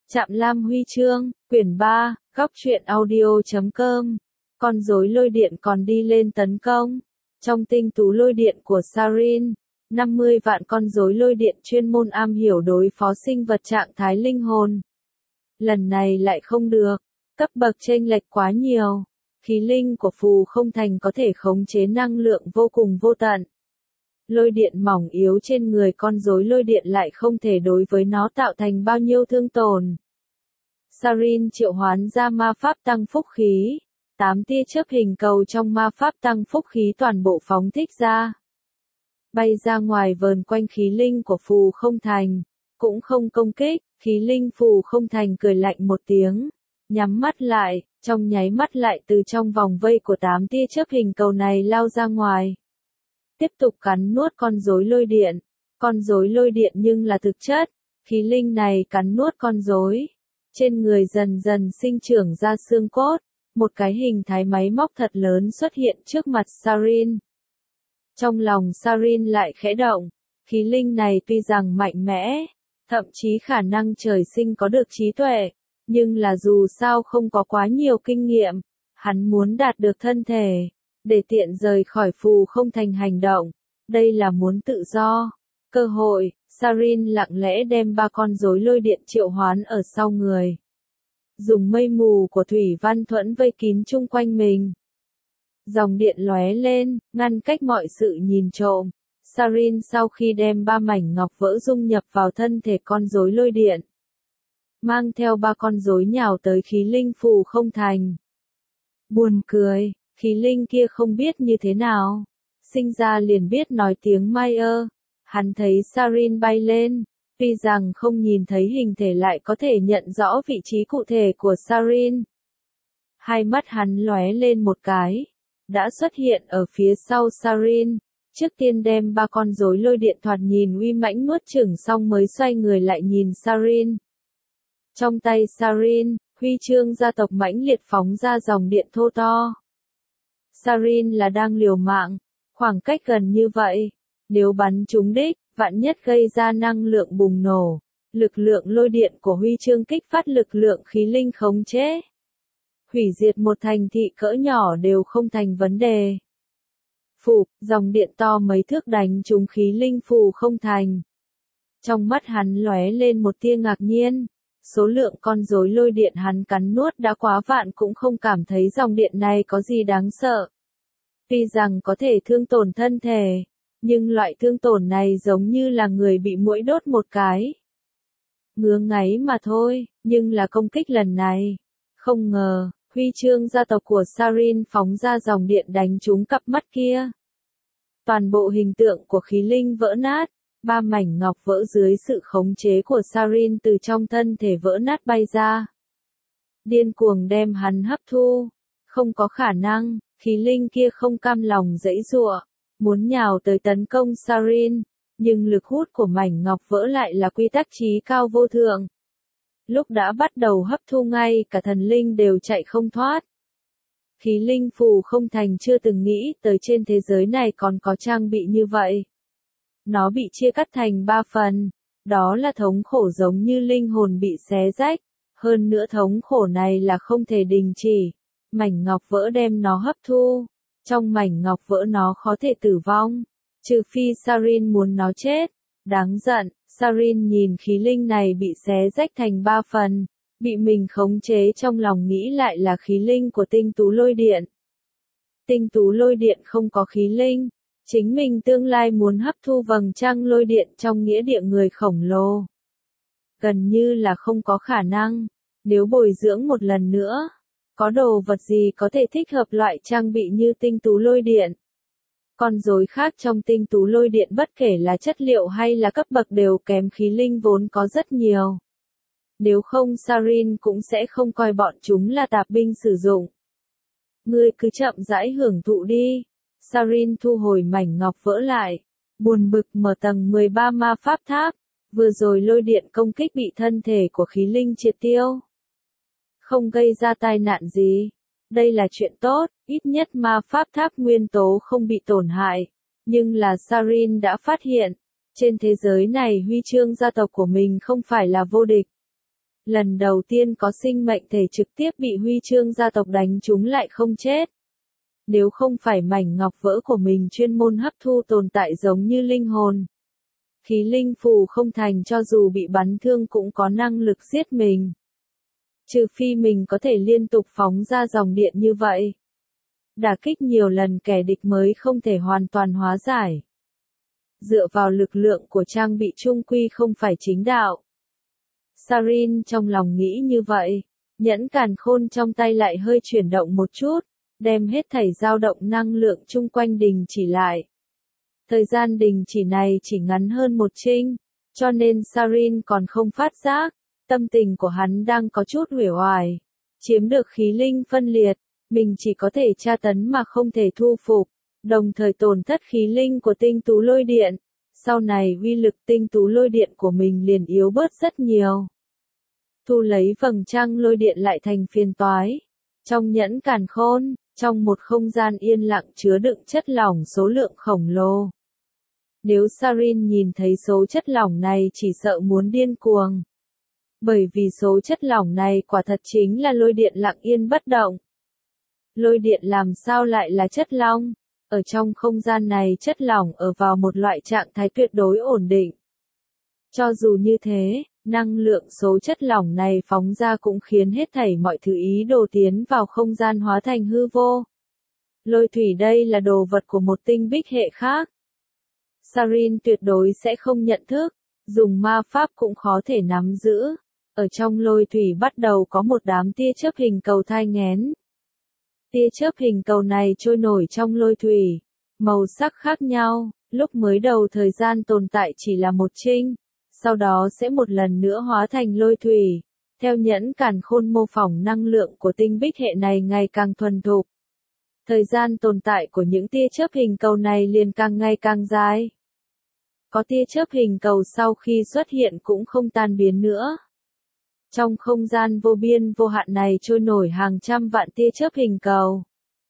Trạm Lam Huy chương, quyển 3, góc truyện audio.com. Con rối lôi điện còn đi lên tấn công. Trong tinh tú lôi điện của Sarin, 50 vạn con rối lôi điện chuyên môn am hiểu đối phó sinh vật trạng thái linh hồn. Lần này lại không được, cấp bậc chênh lệch quá nhiều. Khí linh của phù không thành có thể khống chế năng lượng vô cùng vô tận. Lôi điện mỏng yếu trên người con rối lôi điện lại không thể đối với nó tạo thành bao nhiêu thương tổn. Sarin triệu hoán ra ma pháp tăng phúc khí. 8 tia chớp hình cầu trong ma pháp tăng phúc khí toàn bộ phóng thích ra. Bay ra ngoài vờn quanh khí linh của phù không thành. Cũng không công kích, khí linh phù không thành cười lạnh một tiếng. Nhắm mắt lại, trong nháy mắt lại từ trong vòng vây của 8 tia chớp hình cầu này lao ra ngoài. Tiếp tục cắn nuốt con rối lôi điện. Con rối lôi điện nhưng là thực chất. Khí linh này cắn nuốt con rối. Trên người dần dần sinh trưởng ra xương cốt. Một cái hình thái máy móc thật lớn xuất hiện trước mặt Sarin. Trong lòng Sarin lại khẽ động. Khí linh này tuy rằng mạnh mẽ, thậm chí khả năng trời sinh có được trí tuệ, nhưng là dù sao không có quá nhiều kinh nghiệm. Hắn muốn đạt được thân thể, để tiện rời khỏi phù không thành hành động. Đây là muốn tự do. Cơ hội, Sarin lặng lẽ đem 3 con rối lôi điện triệu hoán ở sau người. Dùng mây mù của thủy văn thuẫn vây kín chung quanh mình. Dòng điện lóe lên, ngăn cách mọi sự nhìn trộm. Sarin sau khi đem 3 mảnh ngọc vỡ dung nhập vào thân thể con rối lôi điện. Mang theo 3 con rối nhào tới khí linh phù không thành. Buồn cười, khí linh kia không biết như thế nào. Sinh ra liền biết nói tiếng Maya. Hắn thấy Sarin bay lên. Tuy rằng không nhìn thấy hình thể lại có thể nhận rõ vị trí cụ thể của Sarin. Hai mắt hắn lóe lên một cái. Đã xuất hiện ở phía sau Sarin. Trước tiên đem 3 con rối lôi điện thoạt nhìn uy mãnh nuốt chửng xong mới xoay người lại nhìn Sarin. Trong tay Sarin, huy chương gia tộc mãnh liệt phóng ra dòng điện thô to. Sarin là đang liều mạng. Khoảng cách gần như vậy. Nếu bắn trúng đích, vạn nhất gây ra năng lượng bùng nổ. Lực lượng lôi điện của huy chương kích phát lực lượng khí linh khống chế. Hủy diệt một thành thị cỡ nhỏ đều không thành vấn đề. Phụp, dòng điện to mấy thước đánh trúng khí linh phù không thành. Trong mắt hắn lóe lên một tia ngạc nhiên. Số lượng con rối lôi điện hắn cắn nuốt đã quá vạn cũng không cảm thấy dòng điện này có gì đáng sợ. Tuy rằng có thể thương tổn thân thể, nhưng loại thương tổn này giống như là người bị muỗi đốt một cái. Ngứa ngáy mà thôi, nhưng là công kích lần này. Không ngờ, huy chương gia tộc của Sarin phóng ra dòng điện đánh trúng cặp mắt kia. Toàn bộ hình tượng của khí linh vỡ nát, 3 mảnh ngọc vỡ dưới sự khống chế của Sarin từ trong thân thể vỡ nát bay ra. Điên cuồng đem hắn hấp thu. Không có khả năng, khí linh kia không cam lòng giãy giụa, muốn nhào tới tấn công Sarin, nhưng lực hút của mảnh ngọc vỡ lại là quy tắc chí cao vô thượng. Lúc đã bắt đầu hấp thu ngay cả thần linh đều chạy không thoát. Khí linh phù không thành chưa từng nghĩ tới trên thế giới này còn có trang bị như vậy. Nó bị chia cắt thành 3 phần, đó là thống khổ giống như linh hồn bị xé rách, hơn nữa thống khổ này là không thể đình chỉ. Mảnh ngọc vỡ đem nó hấp thu, trong mảnh ngọc vỡ nó khó thể tử vong, trừ phi Sarin muốn nó chết. Đáng giận, Sarin nhìn khí linh này bị xé rách thành 3 phần, bị mình khống chế trong lòng nghĩ lại là khí linh của tinh tú lôi điện. Tinh tú lôi điện không có khí linh, chính mình tương lai muốn hấp thu vầng trăng lôi điện trong nghĩa địa người khổng lồ. Gần như là không có khả năng, nếu bồi dưỡng một lần nữa. Có đồ vật gì có thể thích hợp loại trang bị như tinh tú lôi điện? Con rối khác trong tinh tú lôi điện bất kể là chất liệu hay là cấp bậc đều kém khí linh vốn có rất nhiều. Nếu không Sarin cũng sẽ không coi bọn chúng là tạp binh sử dụng. Ngươi cứ chậm rãi hưởng thụ đi. Sarin thu hồi mảnh ngọc vỡ lại. Buồn bực mở tầng 13 ma pháp tháp. Vừa rồi lôi điện công kích bị thân thể của khí linh triệt tiêu. Không gây ra tai nạn gì. Đây là chuyện tốt, ít nhất ma pháp tháp nguyên tố không bị tổn hại. Nhưng là Sarin đã phát hiện, trên thế giới này huy chương gia tộc của mình không phải là vô địch. Lần đầu tiên có sinh mệnh thể trực tiếp bị huy chương gia tộc đánh trúng lại không chết. Nếu không phải mảnh ngọc vỡ của mình chuyên môn hấp thu tồn tại giống như linh hồn. Khí linh phù không thành cho dù bị bắn thương cũng có năng lực giết mình. Trừ phi mình có thể liên tục phóng ra dòng điện như vậy. Đả kích nhiều lần kẻ địch mới không thể hoàn toàn hóa giải. Dựa vào lực lượng của trang bị trung quy không phải chính đạo. Sarin trong lòng nghĩ như vậy, nhẫn càn khôn trong tay lại hơi chuyển động một chút, đem hết thảy dao động năng lượng chung quanh đình chỉ lại. Thời gian đình chỉ này chỉ ngắn hơn một trinh, cho nên Sarin còn không phát giác, tâm tình của hắn đang có chút uể oải. Chiếm được khí linh phân liệt, mình chỉ có thể tra tấn mà không thể thu phục, đồng thời tổn thất khí linh của tinh tú lôi điện. Sau này uy lực tinh tú lôi điện của mình liền yếu bớt rất nhiều. Thu lấy vầng trăng lôi điện lại thành phiền toái. Trong nhẫn càn khôn, trong một không gian yên lặng chứa đựng chất lỏng số lượng khổng lồ. Nếu Sarin nhìn thấy số chất lỏng này chỉ sợ muốn điên cuồng. Bởi vì số chất lỏng này quả thật chính là lôi điện lặng yên bất động. Lôi điện làm sao lại là chất lỏng? Ở trong không gian này chất lỏng ở vào một loại trạng thái tuyệt đối ổn định. Cho dù như thế, năng lượng số chất lỏng này phóng ra cũng khiến hết thảy mọi thứ ý đồ tiến vào không gian hóa thành hư vô. Lôi thủy đây là đồ vật của một tinh bích hệ khác. Sarin tuyệt đối sẽ không nhận thức, dùng ma pháp cũng khó thể nắm giữ. Ở trong lôi thủy bắt đầu có một đám tia chớp hình cầu thai nghén. Tia chớp hình cầu này trôi nổi trong lôi thủy, màu sắc khác nhau, lúc mới đầu thời gian tồn tại chỉ là một trinh, sau đó sẽ một lần nữa hóa thành lôi thủy. Theo nhẫn càn khôn mô phỏng năng lượng của tinh bích hệ này ngày càng thuần thục. Thời gian tồn tại của những tia chớp hình cầu này liền càng ngày càng dài. Có tia chớp hình cầu sau khi xuất hiện cũng không tan biến nữa. Trong không gian vô biên vô hạn này trôi nổi hàng trăm vạn tia chớp hình cầu.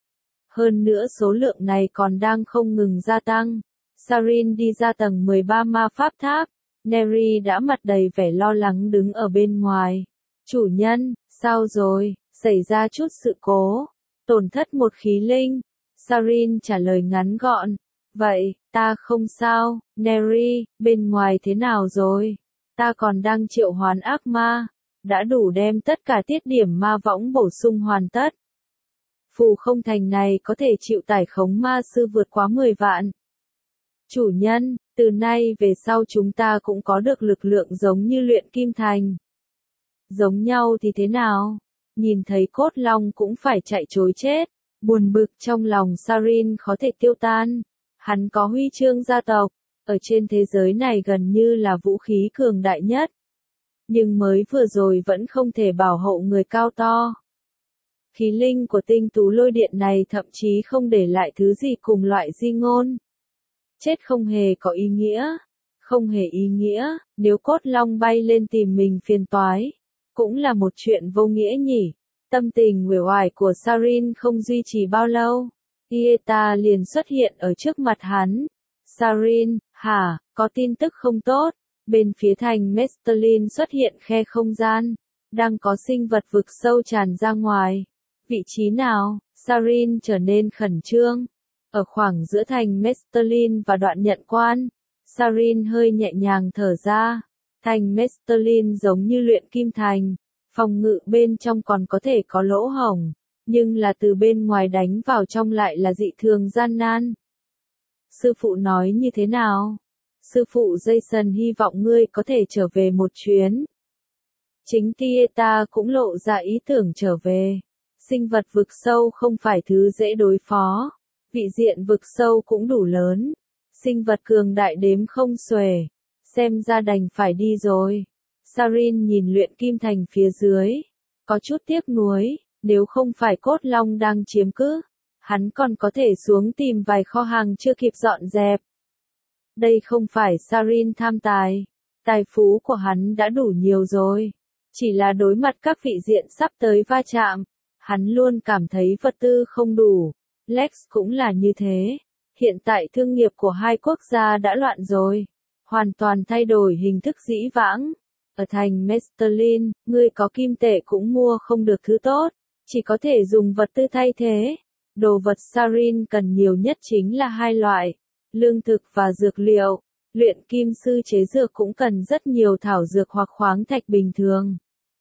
Hơn nữa số lượng này còn đang không ngừng gia tăng. Sarin đi ra tầng 13 ma pháp tháp. Neri đã mặt đầy vẻ lo lắng đứng ở bên ngoài. Chủ nhân, sao rồi, xảy ra chút sự cố. Tổn thất một khí linh. Sarin trả lời ngắn gọn. Vậy, ta không sao, Neri, bên ngoài thế nào rồi? Ta còn đang triệu hoán ác ma. Đã đủ đem tất cả tiết điểm ma võng bổ sung hoàn tất. Phù không thành này có thể chịu tải khống ma sư vượt quá 10 vạn. Chủ nhân, từ nay về sau chúng ta cũng có được lực lượng giống như luyện kim thành. Giống nhau thì thế nào? Nhìn thấy cốt long cũng phải chạy trối chết. Buồn bực trong lòng Sarin khó thể tiêu tan. Hắn có huy chương gia tộc, ở trên thế giới này gần như là vũ khí cường đại nhất. Nhưng mới vừa rồi vẫn không thể bảo hộ người cao to. Khí linh của tinh tú lôi điện này thậm chí không để lại thứ gì cùng loại di ngôn. Chết không hề có ý nghĩa. Không hề ý nghĩa, nếu cốt long bay lên tìm mình phiền toái. Cũng là một chuyện vô nghĩa nhỉ. Tâm tình uể oải của Sarin không duy trì bao lâu. Ieta liền xuất hiện ở trước mặt hắn. Sarin, hả, có tin tức không tốt. Bên phía thành Mestelin xuất hiện khe không gian. Đang có sinh vật vực sâu tràn ra ngoài. Vị trí nào? Sarin trở nên khẩn trương. Ở khoảng giữa thành Mestelin và đoạn nhận quan. Sarin hơi nhẹ nhàng thở ra. Thành Mestelin giống như luyện kim thành. Phòng ngự bên trong còn có thể có lỗ hổng. Nhưng là từ bên ngoài đánh vào trong lại là dị thường gian nan. Sư phụ nói như thế nào? Sư phụ Jason hy vọng ngươi có thể trở về một chuyến. Chính Tieta cũng lộ ra ý tưởng trở về. Sinh vật vực sâu không phải thứ dễ đối phó. Vị diện vực sâu cũng đủ lớn. Sinh vật cường đại đếm không xuể. Xem ra đành phải đi rồi. Sarin nhìn luyện kim thành phía dưới. Có chút tiếc nuối, nếu không phải cốt long đang chiếm cứ. Hắn còn có thể xuống tìm vài kho hàng chưa kịp dọn dẹp. Đây không phải Sarin tham tài. Tài phú của hắn đã đủ nhiều rồi. Chỉ là đối mặt các vị diện sắp tới va chạm. Hắn luôn cảm thấy vật tư không đủ. Lex cũng là như thế. Hiện tại thương nghiệp của hai quốc gia đã loạn rồi. Hoàn toàn thay đổi hình thức dĩ vãng. Ở thành Mestelin, ngươi có kim tệ cũng mua không được thứ tốt, chỉ có thể dùng vật tư thay thế. Đồ vật Sarin cần nhiều nhất chính là hai loại, lương thực và dược liệu. Luyện kim sư chế dược cũng cần rất nhiều thảo dược hoặc khoáng thạch bình thường.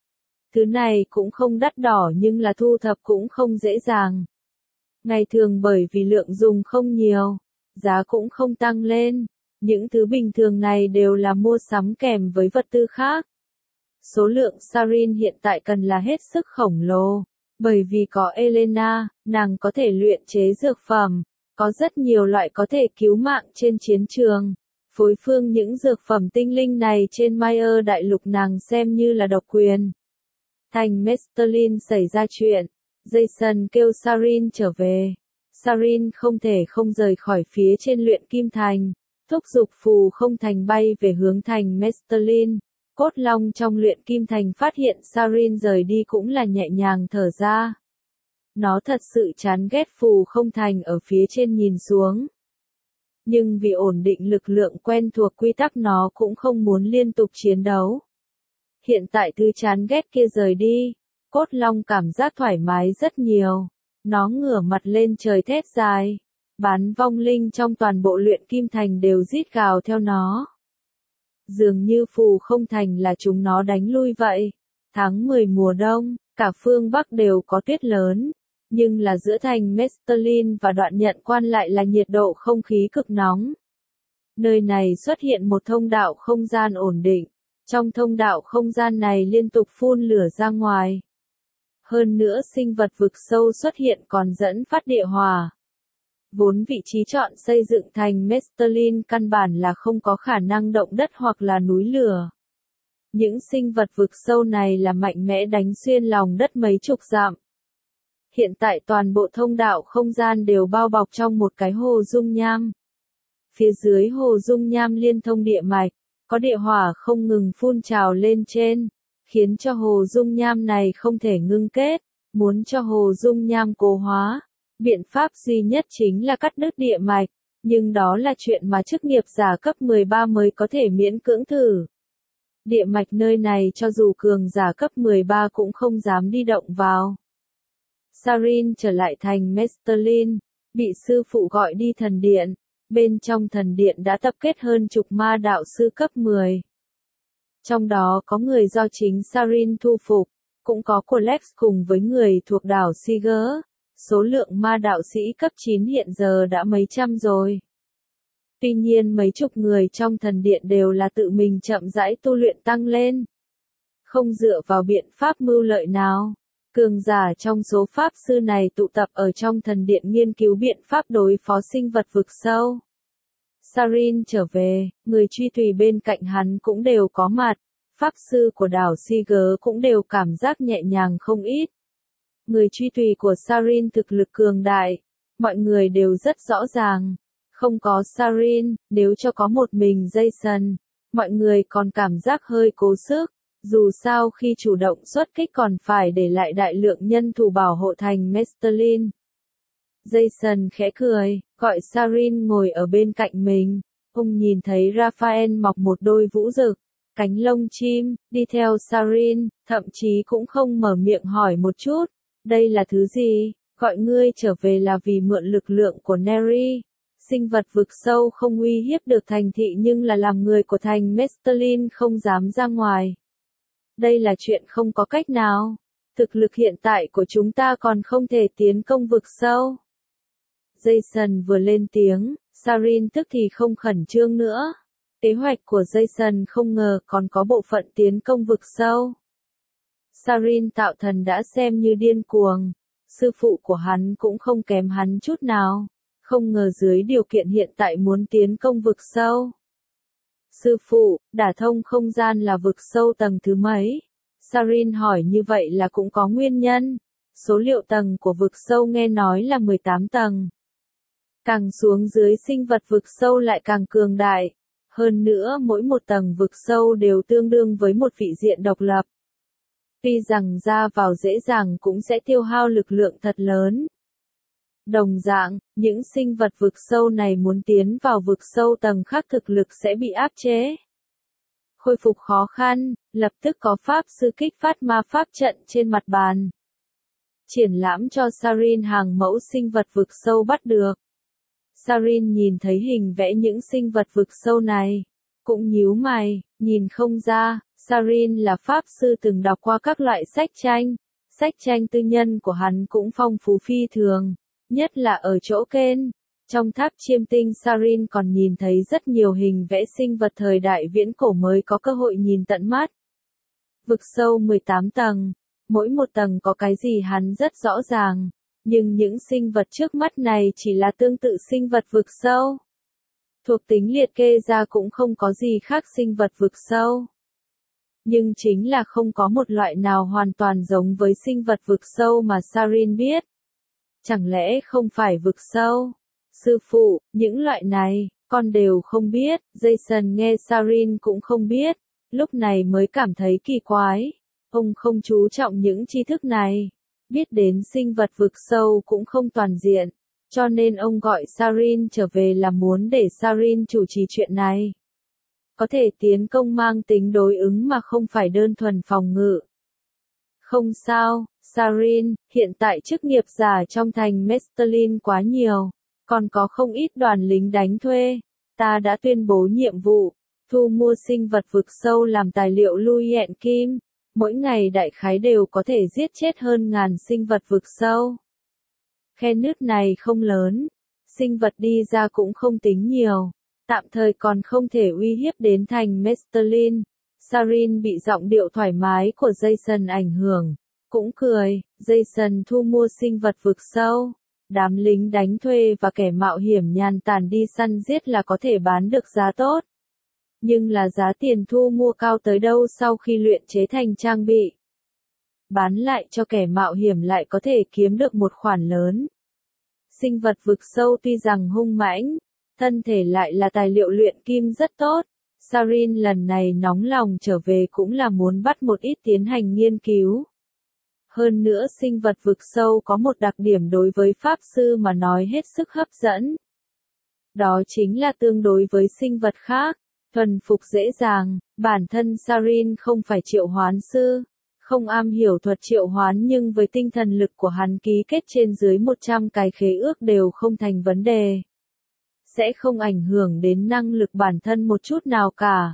Thứ này cũng không đắt đỏ nhưng là thu thập cũng không dễ dàng. Ngày thường bởi vì lượng dùng không nhiều, giá cũng không tăng lên. Những thứ bình thường này đều là mua sắm kèm với vật tư khác. Số lượng Sarin hiện tại cần là hết sức khổng lồ. Bởi vì có Elena, nàng có thể luyện chế dược phẩm, có rất nhiều loại có thể cứu mạng trên chiến trường. Phối phương những dược phẩm tinh linh này trên Mayer đại lục nàng xem như là độc quyền. Thành Mestelin xảy ra chuyện, Jason kêu Sarin trở về. Sarin không thể không rời khỏi phía trên luyện kim thành, thúc giục phù không thành bay về hướng thành Mestelin. Cốt long trong luyện kim thành phát hiện Sarin rời đi cũng là nhẹ nhàng thở ra. Nó thật sự chán ghét phù không thành ở phía trên nhìn xuống. Nhưng vì ổn định lực lượng quen thuộc quy tắc nó cũng không muốn liên tục chiến đấu. Hiện tại thứ chán ghét kia rời đi, cốt long cảm giác thoải mái rất nhiều. Nó ngửa mặt lên trời thét dài. Bán vong linh trong toàn bộ luyện kim thành đều rít gào theo nó. Dường như phù không thành là chúng nó đánh lui vậy. Tháng 10 mùa đông, cả phương Bắc đều có tuyết lớn. Nhưng là giữa thành Mestelin và đoạn nhận quan lại là nhiệt độ không khí cực nóng. Nơi này xuất hiện một thông đạo không gian ổn định. Trong thông đạo không gian này liên tục phun lửa ra ngoài. Hơn nữa sinh vật vực sâu xuất hiện còn dẫn phát địa hỏa. Vốn vị trí chọn xây dựng thành Mestelin căn bản là không có khả năng động đất hoặc là núi lửa. Những sinh vật vực sâu này là mạnh mẽ đánh xuyên lòng đất mấy chục dặm. Hiện tại toàn bộ thông đạo không gian đều bao bọc trong một cái hồ dung nham. Phía dưới hồ dung nham liên thông địa mạch, có địa hỏa không ngừng phun trào lên trên, khiến cho hồ dung nham này không thể ngưng kết. Muốn cho hồ dung nham cố hóa, biện pháp duy nhất chính là cắt đứt địa mạch, nhưng đó là chuyện mà chức nghiệp giả cấp 13 mới có thể miễn cưỡng thử. Địa mạch nơi này cho dù cường giả cấp 13 cũng không dám đi động vào. Sarin trở lại thành Mestelin, bị sư phụ gọi đi thần điện. Bên trong thần điện đã tập kết hơn chục ma đạo sư cấp 10. Trong đó có người do chính Sarin thu phục, cũng có Colex cùng với người thuộc đảo Siger. Số lượng ma đạo sĩ cấp 9 hiện giờ đã mấy trăm rồi. Tuy nhiên mấy chục người trong thần điện đều là tự mình chậm rãi tu luyện tăng lên. Không dựa vào biện pháp mưu lợi nào. Cường giả trong số pháp sư này tụ tập ở trong thần điện nghiên cứu biện pháp đối phó sinh vật vực sâu. Sarin trở về, người truy tùy bên cạnh hắn cũng đều có mặt. Pháp sư của đảo Siger cũng đều cảm giác nhẹ nhàng không ít. Người truy tùy của Sarin thực lực cường đại, mọi người đều rất rõ ràng. Không có Sarin, nếu cho có một mình Jason, mọi người còn cảm giác hơi cố sức. Dù sao khi chủ động xuất kích còn phải để lại đại lượng nhân thủ bảo hộ thành Mestelin. Jason khẽ cười, gọi Sarin ngồi ở bên cạnh mình. Ông nhìn thấy Raphael mọc một đôi vũ rực, cánh lông chim, đi theo Sarin, thậm chí cũng không mở miệng hỏi một chút. Đây là thứ gì? Gọi ngươi trở về là vì mượn lực lượng của Neri. Sinh vật vực sâu không uy hiếp được thành thị nhưng là làm người của thành Mestelin không dám ra ngoài. Đây là chuyện không có cách nào. Thực lực hiện tại của chúng ta còn không thể tiến công vực sâu. Jason vừa lên tiếng, Sarin tức thì không khẩn trương nữa. Kế hoạch của Jason không ngờ còn có bộ phận tiến công vực sâu. Sarin tạo thần đã xem như điên cuồng. Sư phụ của hắn cũng không kém hắn chút nào. Không ngờ dưới điều kiện hiện tại muốn tiến công vực sâu. Sư phụ, đả thông không gian là vực sâu tầng thứ mấy? Sarin hỏi như vậy là cũng có nguyên nhân. Số liệu tầng của vực sâu nghe nói là 18 tầng. Càng xuống dưới sinh vật vực sâu lại càng cường đại. Hơn nữa mỗi một tầng vực sâu đều tương đương với một vị diện độc lập. Tuy rằng ra vào dễ dàng cũng sẽ tiêu hao lực lượng thật lớn. Đồng dạng, những sinh vật vực sâu này muốn tiến vào vực sâu tầng khác thực lực sẽ bị áp chế. Khôi phục khó khăn, Lập tức có pháp sư kích phát ma pháp trận trên mặt bàn. Triển lãm cho Sarin hàng mẫu sinh vật vực sâu bắt được. Sarin nhìn thấy hình vẽ những sinh vật vực sâu này. Cũng nhíu mày, nhìn không ra, Sarin là pháp sư từng đọc qua các loại sách tranh. Sách tranh tư nhân của hắn cũng phong phú phi thường, nhất là ở chỗ kênh. Trong tháp chiêm tinh Sarin còn nhìn thấy rất nhiều hình vẽ sinh vật thời đại viễn cổ mới có cơ hội nhìn tận mắt. Vực sâu 18 tầng, mỗi một tầng có cái gì hắn rất rõ ràng, nhưng những sinh vật trước mắt này chỉ là tương tự sinh vật vực sâu. Thuộc tính liệt kê ra cũng không có gì khác sinh vật vực sâu. Nhưng chính là không có một loại nào hoàn toàn giống với sinh vật vực sâu mà Sarin biết. Chẳng lẽ không phải vực sâu? Sư phụ, những loại này, con đều không biết. Jason nghe Sarin cũng không biết, lúc này mới cảm thấy kỳ quái. Ông không chú trọng những tri thức này. Biết đến sinh vật vực sâu cũng không toàn diện, cho nên ông gọi Sarin trở về là muốn để Sarin chủ trì chuyện này. Có thể tiến công mang tính đối ứng mà không phải đơn thuần phòng ngự. Không sao, Sarin, hiện tại chức nghiệp giả trong thành Mestelin quá nhiều, còn có không ít đoàn lính đánh thuê. Ta đã tuyên bố nhiệm vụ, thu mua sinh vật vực sâu làm tài liệu lui hẹn kim. Mỗi ngày đại khái đều có thể giết chết hơn 1000 sinh vật vực sâu. Khe nứt này không lớn, sinh vật đi ra cũng không tính nhiều. Tạm thời còn không thể uy hiếp đến thành Mestelin. Sarin bị giọng điệu thoải mái của Jason ảnh hưởng. Cũng cười, Jason thu mua sinh vật vực sâu. Đám lính đánh thuê và kẻ mạo hiểm nhàn tản đi săn giết là có thể bán được giá tốt. Nhưng là giá tiền thu mua cao tới đâu sau khi luyện chế thành trang bị. Bán lại cho kẻ mạo hiểm lại có thể kiếm được một khoản lớn. Sinh vật vực sâu tuy rằng hung mãnh, thân thể lại là tài liệu luyện kim rất tốt. Sarin lần này nóng lòng trở về cũng là muốn bắt một ít tiến hành nghiên cứu. Hơn nữa sinh vật vực sâu có một đặc điểm đối với pháp sư mà nói hết sức hấp dẫn. Đó chính là tương đối với sinh vật khác, thuần phục dễ dàng. Bản thân Sarin không phải triệu hoán sư, không am hiểu thuật triệu hoán, nhưng với tinh thần lực của hắn ký kết trên dưới 100 cái khế ước đều không thành vấn đề. Sẽ không ảnh hưởng đến năng lực bản thân một chút nào cả.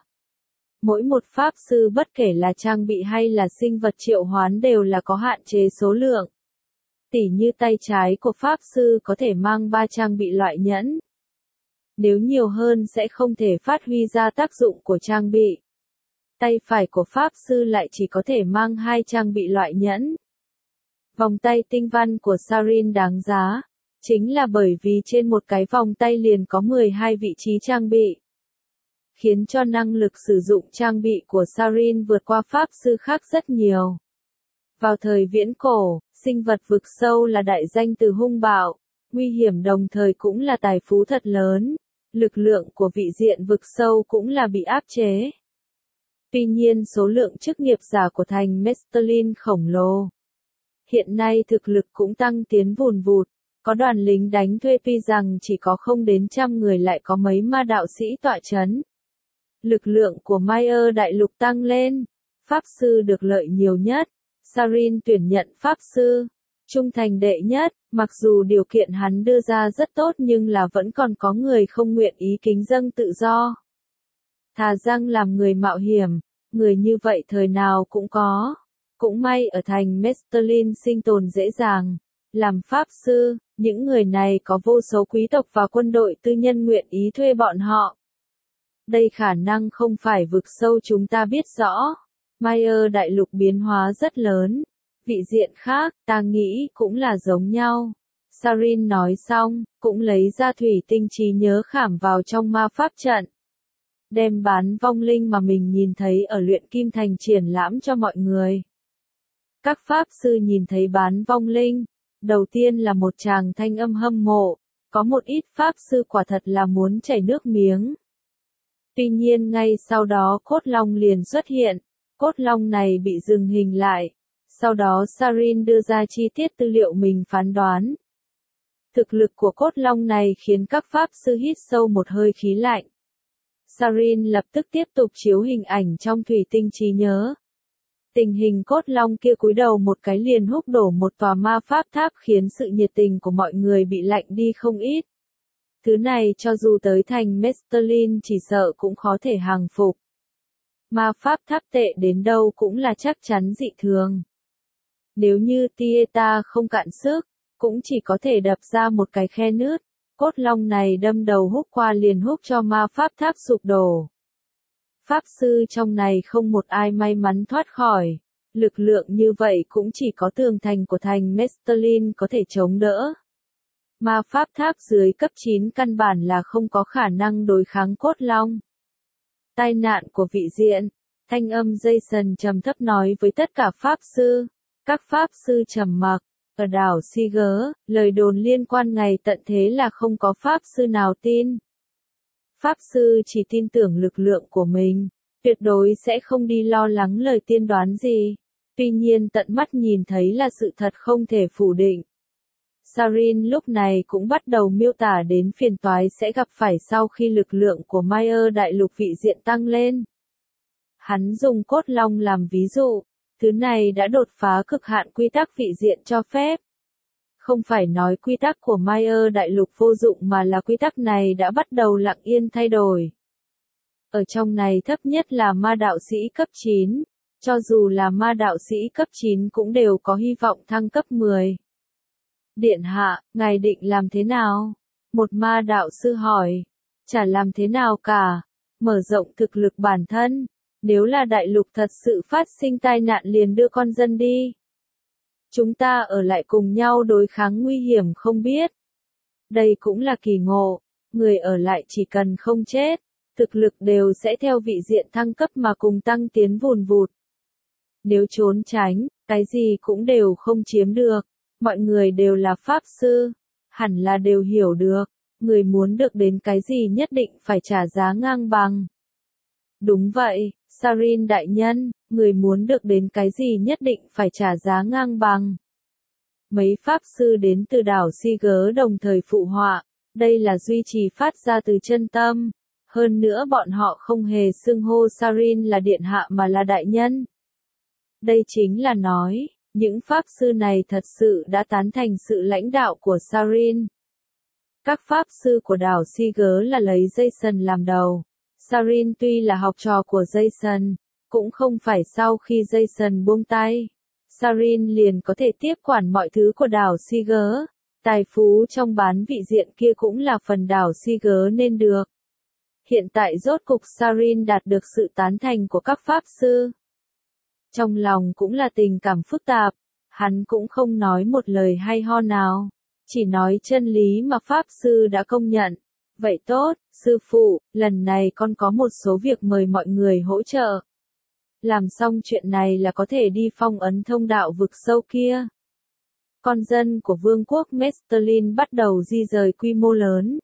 Mỗi một pháp sư bất kể là trang bị hay là sinh vật triệu hoán đều là có hạn chế số lượng. Tỉ như tay trái của pháp sư có thể mang 3 trang bị loại nhẫn. Nếu nhiều hơn sẽ không thể phát huy ra tác dụng của trang bị. Tay phải của pháp sư lại chỉ có thể mang 2 trang bị loại nhẫn. Vòng tay tinh văn của Sarin đáng giá, chính là bởi vì trên một cái vòng tay liền có 12 vị trí trang bị. Khiến cho năng lực sử dụng trang bị của Sarin vượt qua pháp sư khác rất nhiều. Vào thời viễn cổ, sinh vật vực sâu là đại danh từ hung bạo, nguy hiểm đồng thời cũng là tài phú thật lớn. Lực lượng của vị diện vực sâu cũng là bị áp chế. Tuy nhiên số lượng chức nghiệp giả của thành Mestelin khổng lồ. Hiện nay thực lực cũng tăng tiến vùn vụt. Có đoàn lính đánh thuê tuy rằng chỉ có không đến 100 người lại có mấy ma đạo sĩ tọa chấn. Lực lượng của Mayer đại lục tăng lên. Pháp sư được lợi nhiều nhất. Sarin tuyển nhận pháp sư. Trung thành đệ nhất, mặc dù điều kiện hắn đưa ra rất tốt nhưng là vẫn còn có người không nguyện ý kính dâng tự do. Thà rằng làm người mạo hiểm, người như vậy thời nào cũng có. Cũng may ở thành Mestelin sinh tồn dễ dàng. Làm pháp sư, những người này có vô số quý tộc và quân đội tư nhân nguyện ý thuê bọn họ. Đây khả năng không phải vực sâu chúng ta biết rõ. Mayer đại lục biến hóa rất lớn. Vị diện khác, ta nghĩ cũng là giống nhau. Sarin nói xong, cũng lấy ra thủy tinh trí nhớ khảm vào trong ma pháp trận. Đem bán vong linh mà mình nhìn thấy ở luyện kim thành triển lãm cho mọi người. Các pháp sư nhìn thấy bán vong linh. Đầu tiên là một tràng thanh âm hâm mộ. Có một ít pháp sư quả thật là muốn chảy nước miếng. Tuy nhiên ngay sau đó cốt long liền xuất hiện. Cốt long này bị dừng hình lại. Sau đó Sarin đưa ra chi tiết tư liệu mình phán đoán. Thực lực của cốt long này khiến các pháp sư hít sâu một hơi khí lạnh. Sarin lập tức tiếp tục chiếu hình ảnh trong thủy tinh trí nhớ. Tình hình cốt long kia cúi đầu một cái liền húc đổ một tòa ma pháp tháp khiến sự nhiệt tình của mọi người bị lạnh đi không ít. Thứ này cho dù tới thành Mesterlin chỉ sợ cũng khó thể hàng phục. Ma pháp tháp tệ đến đâu cũng là chắc chắn dị thường. Nếu như Tieta không cạn sức, cũng chỉ có thể đập ra một cái khe nứt. Cốt long này đâm đầu húc qua liền húc cho ma pháp tháp sụp đổ. Pháp sư trong này không một ai may mắn thoát khỏi. Lực lượng như vậy cũng chỉ có tường thành của thành Mesterlin có thể chống đỡ. Ma pháp tháp dưới cấp 9 căn bản là không có khả năng đối kháng cốt long. Tai nạn của vị diện. Thanh âm Jason trầm thấp nói với tất cả pháp sư. Các pháp sư trầm mặc. Ở đảo Siger, lời đồn liên quan ngày tận thế là không có pháp sư nào tin. Pháp sư chỉ tin tưởng lực lượng của mình, tuyệt đối sẽ không đi lo lắng lời tiên đoán gì. Tuy nhiên tận mắt nhìn thấy là sự thật không thể phủ định. Sarin lúc này cũng bắt đầu miêu tả đến phiền toái sẽ gặp phải sau khi lực lượng của Mayer đại lục vị diện tăng lên. Hắn dùng cốt long làm ví dụ. Thứ này đã đột phá cực hạn quy tắc vị diện cho phép. Không phải nói quy tắc của Mayer đại lục vô dụng mà là quy tắc này đã bắt đầu lặng yên thay đổi. Ở trong này thấp nhất là ma đạo sĩ cấp 9, cho dù là ma đạo sĩ cấp 9 cũng đều có hy vọng thăng cấp 10. Điện hạ, ngài định làm thế nào? Một ma đạo sư hỏi. Chả làm thế nào cả, mở rộng thực lực bản thân. Nếu là đại lục thật sự phát sinh tai nạn liền đưa con dân đi. Chúng ta ở lại cùng nhau đối kháng nguy hiểm không biết. Đây cũng là kỳ ngộ, người ở lại chỉ cần không chết, thực lực đều sẽ theo vị diện thăng cấp mà cùng tăng tiến vùn vụt. Nếu trốn tránh, cái gì cũng đều không chiếm được, mọi người đều là pháp sư, hẳn là đều hiểu được, người muốn được đến cái gì nhất định phải trả giá ngang bằng. Đúng vậy. Sarin đại nhân, người muốn được đến cái gì nhất định phải trả giá ngang bằng. Mấy pháp sư đến từ đảo Siger đồng thời phụ họa, đây là duy trì phát ra từ chân tâm. Hơn nữa bọn họ không hề xưng hô Sarin là điện hạ mà là đại nhân. Đây chính là nói, những pháp sư này thật sự đã tán thành sự lãnh đạo của Sarin. Các pháp sư của đảo Siger là lấy Jason làm đầu. Sarin tuy là học trò của Jason, cũng không phải sau khi Jason buông tay, Sarin liền có thể tiếp quản mọi thứ của đảo Siger. Tài phú trong bán vị diện kia cũng là phần đảo Siger nên được. Hiện tại rốt cục Sarin đạt được sự tán thành của các pháp sư. Trong lòng cũng là tình cảm phức tạp, hắn cũng không nói một lời hay ho nào, chỉ nói chân lý mà pháp sư đã công nhận. Vậy tốt, sư phụ, lần này con có một số việc mời mọi người hỗ trợ. Làm xong chuyện này là có thể đi phong ấn thông đạo vực sâu kia. Con dân của vương quốc Mesterlin bắt đầu di rời quy mô lớn.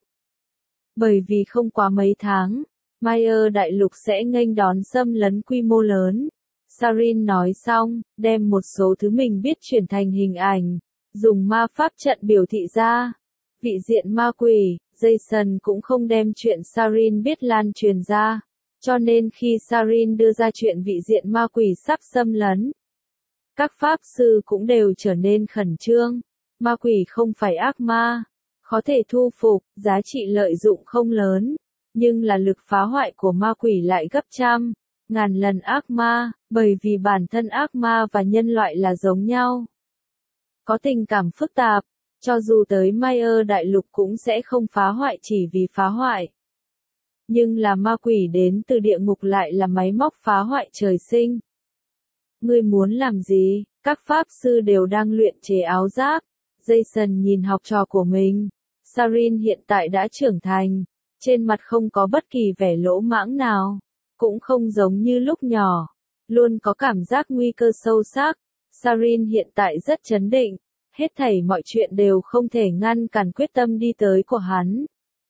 Bởi vì không quá mấy tháng, Mayer đại lục sẽ nghênh đón xâm lấn quy mô lớn. Sarin nói xong, đem một số thứ mình biết chuyển thành hình ảnh, dùng ma pháp trận biểu thị ra. Vị diện ma quỷ, Jason cũng không đem chuyện Sarin biết lan truyền ra, cho nên khi Sarin đưa ra chuyện vị diện ma quỷ sắp xâm lấn, các pháp sư cũng đều trở nên khẩn trương. Ma quỷ không phải ác ma, có thể thu phục, giá trị lợi dụng không lớn, nhưng là lực phá hoại của ma quỷ lại gấp trăm, ngàn lần ác ma, bởi vì bản thân ác ma và nhân loại là giống nhau. Có tình cảm phức tạp. Cho dù tới Mayer đại lục cũng sẽ không phá hoại chỉ vì phá hoại. Nhưng là ma quỷ đến từ địa ngục lại là máy móc phá hoại trời sinh. Ngươi muốn làm gì? Các pháp sư đều đang luyện chế áo giáp. Jason nhìn học trò của mình. Sarin hiện tại đã trưởng thành. Trên mặt không có bất kỳ vẻ lỗ mãng nào. Cũng không giống như lúc nhỏ. Luôn có cảm giác nguy cơ sâu sắc. Sarin hiện tại rất trấn định. Hết thảy mọi chuyện đều không thể ngăn cản quyết tâm đi tới của hắn.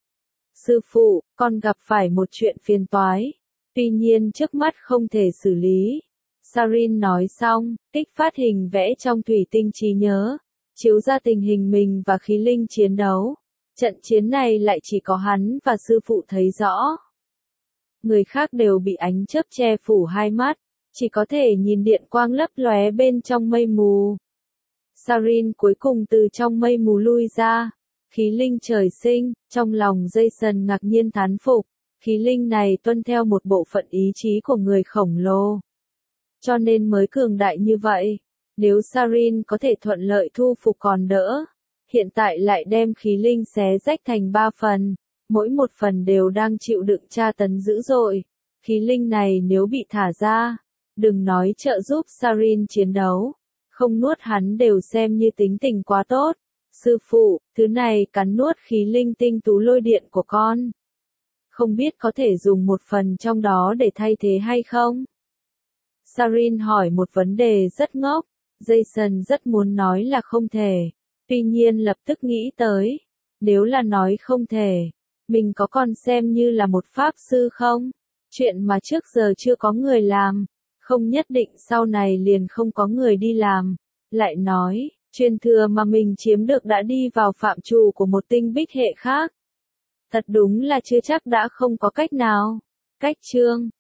Sư phụ, con gặp phải một chuyện phiền toái. Tuy nhiên trước mắt không thể xử lý. Sarin nói xong, kích phát hình vẽ trong thủy tinh trí nhớ. Chiếu ra tình hình mình và khí linh chiến đấu. Trận chiến này lại chỉ có hắn và sư phụ thấy rõ. người khác đều bị ánh chớp che phủ hai mắt, chỉ có thể nhìn điện quang lấp lóe bên trong mây mù. Sarin cuối cùng từ trong mây mù lui ra, khí linh trời sinh, trong lòng Jason ngạc nhiên thán phục, khí linh này tuân theo một bộ phận ý chí của người khổng lồ, cho nên mới cường đại như vậy. Nếu Sarin có thể thuận lợi thu phục còn đỡ, hiện tại lại đem khí linh xé rách thành 3 phần, mỗi một phần đều đang chịu đựng tra tấn dữ dội. Khí linh này nếu bị thả ra, đừng nói trợ giúp Sarin chiến đấu, không nuốt hắn đều xem như tính tình quá tốt. Sư phụ, thứ này cắn nuốt khí linh tinh tú lôi điện của con. Không biết có thể dùng một phần trong đó để thay thế hay không? Sarin hỏi một vấn đề rất ngốc. Jason rất muốn nói là không thể, tuy nhiên lập tức nghĩ tới, nếu là nói không thể, mình có còn xem như là một pháp sư không? Chuyện mà trước giờ chưa có người làm, không nhất định sau này liền không có người đi làm. Lại nói, truyền thừa mà mình chiếm được đã đi vào phạm trù của một tinh bích hệ khác. Thật đúng là chưa chắc đã không có cách nào. Cách chương